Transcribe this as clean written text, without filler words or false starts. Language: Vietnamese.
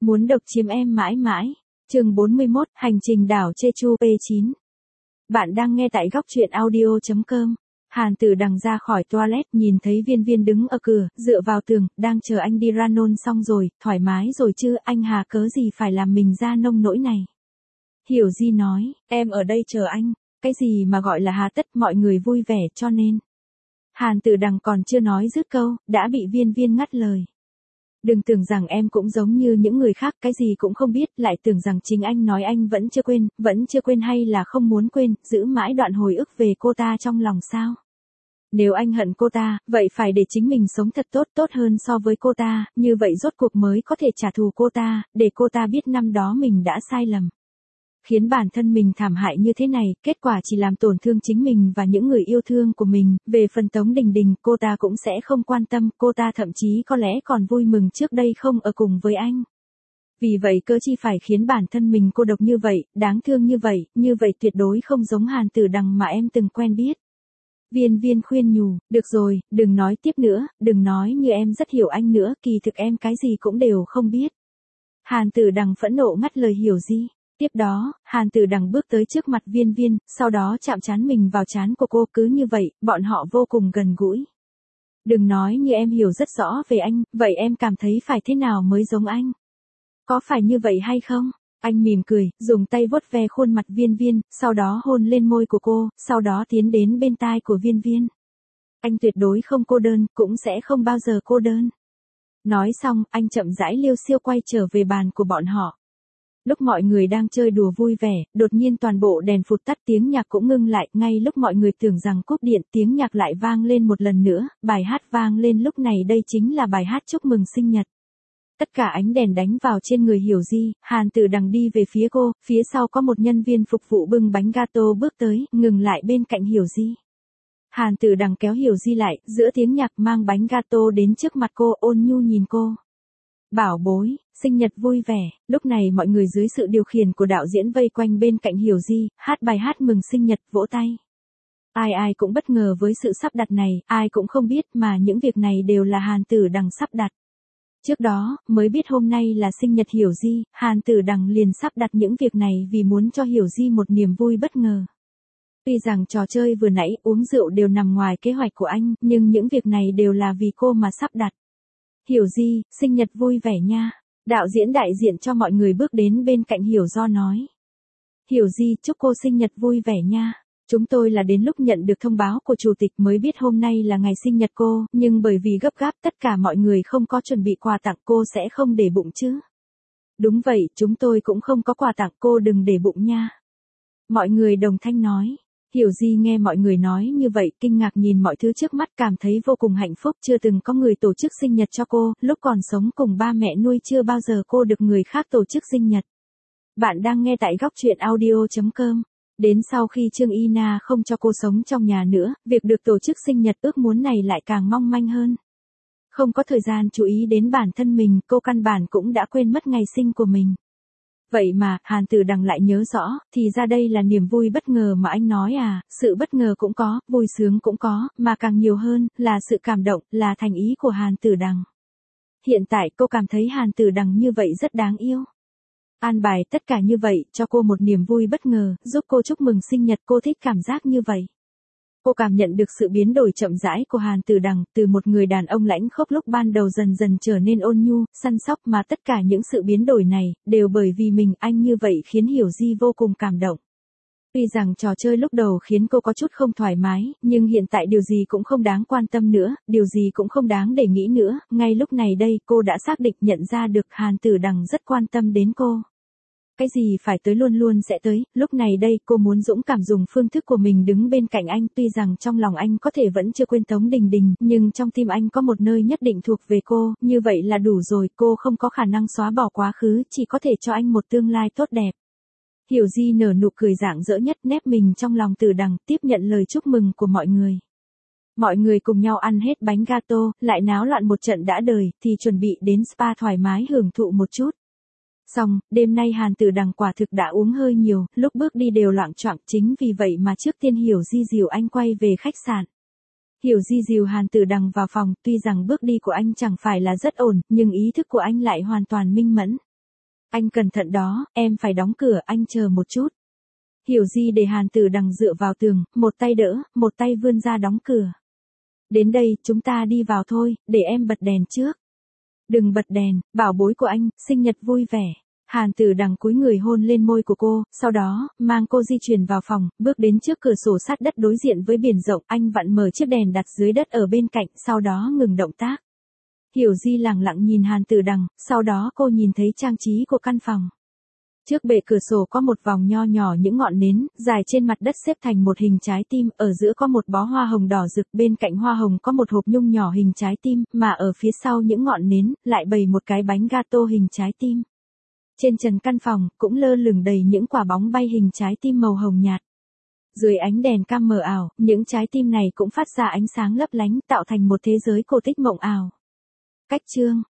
Muốn độc chiếm em mãi mãi. Chương 41, hành trình đảo Jeju P9. Bạn đang nghe tại góc truyện audio.com. Hàn Tử Đằng ra khỏi toilet, nhìn thấy Viên Viên đứng ở cửa, dựa vào tường, đang chờ anh đi ra nôn xong rồi, thoải mái rồi chứ, anh hà cớ gì phải làm mình ra nông nỗi này. Hiểu Di nói, em ở đây chờ anh, cái gì mà gọi là hà tất, mọi người vui vẻ cho nên. Hàn Tử Đằng còn chưa nói dứt câu, đã bị Viên Viên ngắt lời. Đừng tưởng rằng em cũng giống như những người khác, cái gì cũng không biết, lại tưởng rằng chính anh nói anh vẫn chưa quên hay là không muốn quên, giữ mãi đoạn hồi ức về cô ta trong lòng sao? Nếu anh hận cô ta, vậy phải để chính mình sống thật tốt hơn so với cô ta, như vậy rốt cuộc mới có thể trả thù cô ta, để cô ta biết năm đó mình đã sai lầm. Khiến bản thân mình thảm hại như thế này, kết quả chỉ làm tổn thương chính mình và những người yêu thương của mình. Về phần Tống Đình Đình, cô ta cũng sẽ không quan tâm, cô ta thậm chí có lẽ còn vui mừng trước đây không ở cùng với anh. Vì vậy cớ chi phải khiến bản thân mình cô độc như vậy, đáng thương như vậy tuyệt đối không giống Hàn Tử Đằng mà em từng quen biết. Viên Viên khuyên nhủ, được rồi, đừng nói tiếp nữa, đừng nói như em rất hiểu anh nữa, kỳ thực em cái gì cũng đều không biết. Hàn Tử Đằng phẫn nộ ngắt lời Hiểu Di. Tiếp đó, Hàn Tử Đằng bước tới trước mặt Viên Viên, sau đó chạm trán mình vào trán của cô, cứ như vậy, bọn họ vô cùng gần gũi. Đừng nói như em hiểu rất rõ về anh, vậy em cảm thấy phải thế nào mới giống anh? Có phải như vậy hay không? Anh mỉm cười, dùng tay vuốt ve khuôn mặt Viên Viên, sau đó hôn lên môi của cô, sau đó tiến đến bên tai của Viên Viên. Anh tuyệt đối không cô đơn, cũng sẽ không bao giờ cô đơn. Nói xong, anh chậm rãi liêu xiêu quay trở về bàn của bọn họ. Lúc mọi người đang chơi đùa vui vẻ, đột nhiên toàn bộ đèn phụt tắt, tiếng nhạc cũng ngưng lại, ngay lúc mọi người tưởng rằng cúp điện, tiếng nhạc lại vang lên một lần nữa, bài hát vang lên lúc này đây chính là bài hát chúc mừng sinh nhật. Tất cả ánh đèn đánh vào trên người Hiểu Di, Hàn Tử Đằng đi về phía cô, phía sau có một nhân viên phục vụ bưng bánh gato bước tới, ngừng lại bên cạnh Hiểu Di. Hàn Tử Đằng kéo Hiểu Di lại, giữa tiếng nhạc mang bánh gato đến trước mặt cô, ôn nhu nhìn cô. Bảo bối, sinh nhật vui vẻ. Lúc này mọi người dưới sự điều khiển của đạo diễn vây quanh bên cạnh Hiểu Di, hát bài hát mừng sinh nhật, vỗ tay. Ai cũng bất ngờ với sự sắp đặt này, ai cũng không biết mà những việc này đều là Hàn Tử Đằng sắp đặt. Trước đó, mới biết hôm nay là sinh nhật Hiểu Di, Hàn Tử Đằng liền sắp đặt những việc này vì muốn cho Hiểu Di một niềm vui bất ngờ. Tuy rằng trò chơi vừa nãy, uống rượu đều nằm ngoài kế hoạch của anh, nhưng những việc này đều là vì cô mà sắp đặt. Hiểu Di, sinh nhật vui vẻ nha. Đạo diễn đại diện cho mọi người bước đến bên cạnh Hiểu Do nói. Hiểu Di, chúc cô sinh nhật vui vẻ nha. Chúng tôi là đến lúc nhận được thông báo của chủ tịch mới biết hôm nay là ngày sinh nhật cô, nhưng bởi vì gấp gáp tất cả mọi người không có chuẩn bị quà tặng, cô sẽ không để bụng chứ. Đúng vậy, chúng tôi cũng không có quà tặng, cô đừng để bụng nha. Mọi người đồng thanh nói. Hiểu Di nghe mọi người nói như vậy, kinh ngạc nhìn mọi thứ trước mắt, cảm thấy vô cùng hạnh phúc, chưa từng có người tổ chức sinh nhật cho cô, lúc còn sống cùng ba mẹ nuôi chưa bao giờ cô được người khác tổ chức sinh nhật. Bạn đang nghe tại góc truyện audio.com. Đến sau khi Trương Y Na không cho cô sống trong nhà nữa, việc được tổ chức sinh nhật ước muốn này lại càng mong manh hơn. Không có thời gian chú ý đến bản thân mình, cô căn bản cũng đã quên mất ngày sinh của mình. Vậy mà, Hàn Tử Đằng lại nhớ rõ, thì ra đây là niềm vui bất ngờ mà anh nói à, sự bất ngờ cũng có, vui sướng cũng có, mà càng nhiều hơn, là sự cảm động, là thành ý của Hàn Tử Đằng. Hiện tại cô cảm thấy Hàn Tử Đằng như vậy rất đáng yêu. An bài tất cả như vậy, cho cô một niềm vui bất ngờ, giúp cô chúc mừng sinh nhật, cô thích cảm giác như vậy. Cô cảm nhận được sự biến đổi chậm rãi của Hàn Tử Đằng, từ một người đàn ông lãnh khốc lúc ban đầu dần dần trở nên ôn nhu, săn sóc, mà tất cả những sự biến đổi này, đều bởi vì mình, anh như vậy khiến Hiểu Di vô cùng cảm động. Tuy rằng trò chơi lúc đầu khiến cô có chút không thoải mái, nhưng hiện tại điều gì cũng không đáng quan tâm nữa, điều gì cũng không đáng để nghĩ nữa, ngay lúc này đây cô đã xác định nhận ra được Hàn Tử Đằng rất quan tâm đến cô. Cái gì phải tới luôn luôn sẽ tới, lúc này đây cô muốn dũng cảm dùng phương thức của mình đứng bên cạnh anh, tuy rằng trong lòng anh có thể vẫn chưa quên Tống Đình Đình, nhưng trong tim anh có một nơi nhất định thuộc về cô, như vậy là đủ rồi, cô không có khả năng xóa bỏ quá khứ, chỉ có thể cho anh một tương lai tốt đẹp. Hiểu Di nở nụ cười rạng rỡ nhất, nép mình trong lòng Tử Đằng, tiếp nhận lời chúc mừng của mọi người. Mọi người cùng nhau ăn hết bánh gato, lại náo loạn một trận đã đời, thì chuẩn bị đến spa thoải mái hưởng thụ một chút. Xong, đêm nay Hàn Tử Đằng quả thực đã uống hơi nhiều, lúc bước đi đều loạng choạng, chính vì vậy mà trước tiên Hiểu Di dìu anh quay về khách sạn. Hiểu Di dìu Hàn Tử Đằng vào phòng, tuy rằng bước đi của anh chẳng phải là rất ổn, nhưng ý thức của anh lại hoàn toàn minh mẫn. Anh cẩn thận đó, em phải đóng cửa, anh chờ một chút. Hiểu Di để Hàn Tử Đằng dựa vào tường, một tay đỡ, một tay vươn ra đóng cửa. Đến đây, chúng ta đi vào thôi, để em bật đèn trước. Đừng bật đèn, bảo bối của anh, sinh nhật vui vẻ. Hàn Tử Đằng cúi người hôn lên môi của cô, sau đó, mang cô di chuyển vào phòng, bước đến trước cửa sổ sát đất đối diện với biển rộng, anh vặn mở chiếc đèn đặt dưới đất ở bên cạnh, sau đó ngừng động tác. Hiểu Di lẳng lặng nhìn Hàn Tử Đằng, sau đó cô nhìn thấy trang trí của căn phòng. Trước bệ cửa sổ có một vòng nho nhỏ những ngọn nến, dài trên mặt đất xếp thành một hình trái tim, ở giữa có một bó hoa hồng đỏ rực, bên cạnh hoa hồng có một hộp nhung nhỏ hình trái tim, mà ở phía sau những ngọn nến, lại bày một cái bánh gato hình trái tim. Trên trần căn phòng, cũng lơ lửng đầy những quả bóng bay hình trái tim màu hồng nhạt. Dưới ánh đèn cam mờ ảo, những trái tim này cũng phát ra ánh sáng lấp lánh, tạo thành một thế giới cổ tích mộng ảo. Cách chương